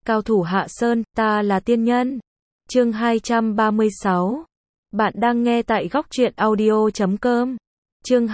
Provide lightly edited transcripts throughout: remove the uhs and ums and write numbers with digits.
Cao thủ Hạ Sơn, ta là tiên nhân. Chương 236. Bạn đang nghe tại góc truyện audio.com. Chương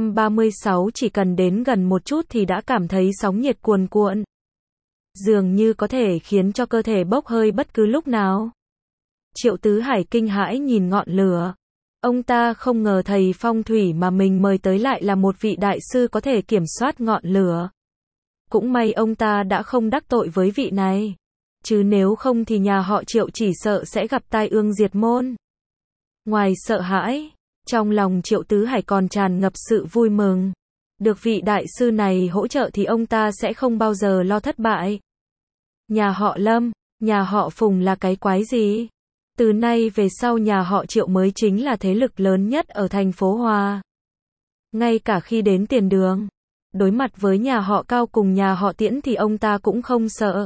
236 chỉ cần đến gần một chút thì đã cảm thấy sóng nhiệt cuồn cuộn. Dường như có thể khiến cho cơ thể bốc hơi bất cứ lúc nào. Triệu Tứ Hải kinh hãi nhìn ngọn lửa. Ông ta không ngờ thầy phong thủy mà mình mời tới lại là một vị đại sư có thể kiểm soát ngọn lửa. Cũng may ông ta đã không đắc tội với vị này. Chứ nếu không thì nhà họ Triệu chỉ sợ sẽ gặp tai ương diệt môn. Ngoài sợ hãi, trong lòng Triệu Tứ Hải còn tràn ngập sự vui mừng. Được vị đại sư này hỗ trợ thì ông ta sẽ không bao giờ lo thất bại. Nhà họ Lâm, nhà họ Phùng là cái quái gì? Từ nay về sau nhà họ Triệu mới chính là thế lực lớn nhất ở thành phố Hoa. Ngay cả khi đến tiền đường, đối mặt với nhà họ Cao cùng nhà họ Tiễn thì ông ta cũng không sợ.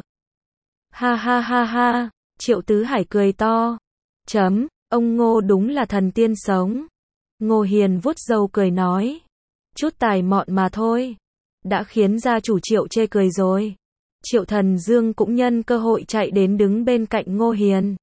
Ha ha ha ha, Triệu Tứ Hải cười to. Ông Ngô đúng là thần tiên sống. Ngô Hiền vuốt râu cười nói. Chút tài mọn mà thôi. Đã khiến gia chủ Triệu chê cười rồi. Triệu Thần Dương cũng nhân cơ hội chạy đến đứng bên cạnh Ngô Hiền.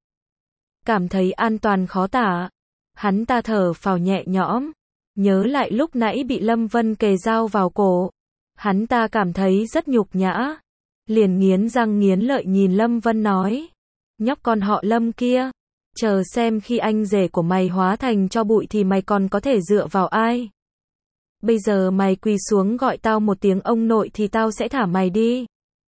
Cảm thấy an toàn khó tả. Hắn ta thở phào nhẹ nhõm. Nhớ lại lúc nãy bị Lâm Vân kề dao vào cổ. Hắn ta cảm thấy rất nhục nhã. Liền nghiến răng nghiến lợi nhìn Lâm Vân nói. Nhóc con họ Lâm kia. Chờ xem khi anh rể của mày hóa thành cho bụi thì mày còn có thể dựa vào ai. Bây giờ mày quỳ xuống gọi tao một tiếng ông nội thì tao sẽ thả mày đi.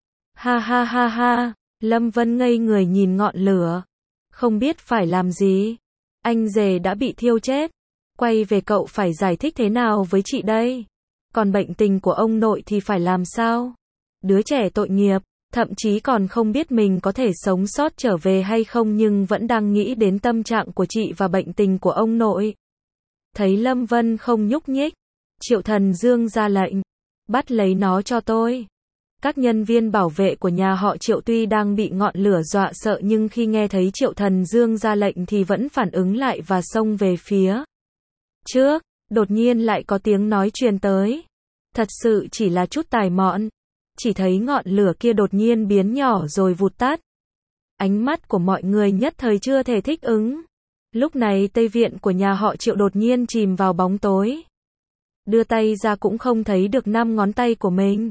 Ha ha ha ha. Lâm Vân ngây người nhìn ngọn lửa. Không biết phải làm gì. Anh rể đã bị thiêu chết. Quay về cậu phải giải thích thế nào với chị đây. Còn bệnh tình của ông nội thì phải làm sao? Đứa trẻ tội nghiệp, thậm chí còn không biết mình có thể sống sót trở về hay không nhưng vẫn đang nghĩ đến tâm trạng của chị và bệnh tình của ông nội. Thấy Lâm Vân không nhúc nhích, Triệu Thần Dương ra lệnh. Bắt lấy nó cho tôi. Các nhân viên bảo vệ của nhà họ Triệu tuy đang bị ngọn lửa dọa sợ nhưng khi nghe thấy Triệu Thần Dương ra lệnh thì vẫn phản ứng lại và xông về phía trước. Đột nhiên lại có tiếng nói truyền tới. Thật sự chỉ là chút tài mọn. Chỉ thấy ngọn lửa kia đột nhiên biến nhỏ rồi vụt tắt. Ánh mắt của mọi người nhất thời chưa thể thích ứng. Lúc này Tây Viện của nhà họ Triệu đột nhiên chìm vào bóng tối. Đưa tay ra cũng không thấy được 5 ngón tay của mình.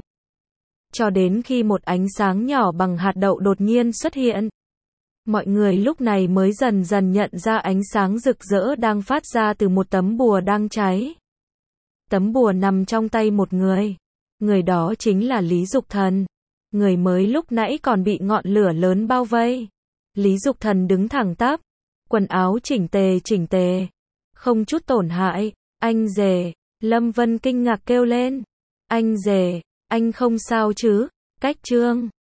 Cho đến khi một ánh sáng nhỏ bằng hạt đậu đột nhiên xuất hiện. Mọi người lúc này mới dần dần nhận ra ánh sáng rực rỡ đang phát ra từ một tấm bùa đang cháy. Tấm bùa nằm trong tay một người. Người đó chính là Lý Dục Thần. Người mới lúc nãy còn bị ngọn lửa lớn bao vây. Lý Dục Thần đứng thẳng tắp. Quần áo chỉnh tề. Không chút tổn hại. Anh rể. Lâm Vân kinh ngạc kêu lên. Anh rể, anh không sao chứ? Cách Trương.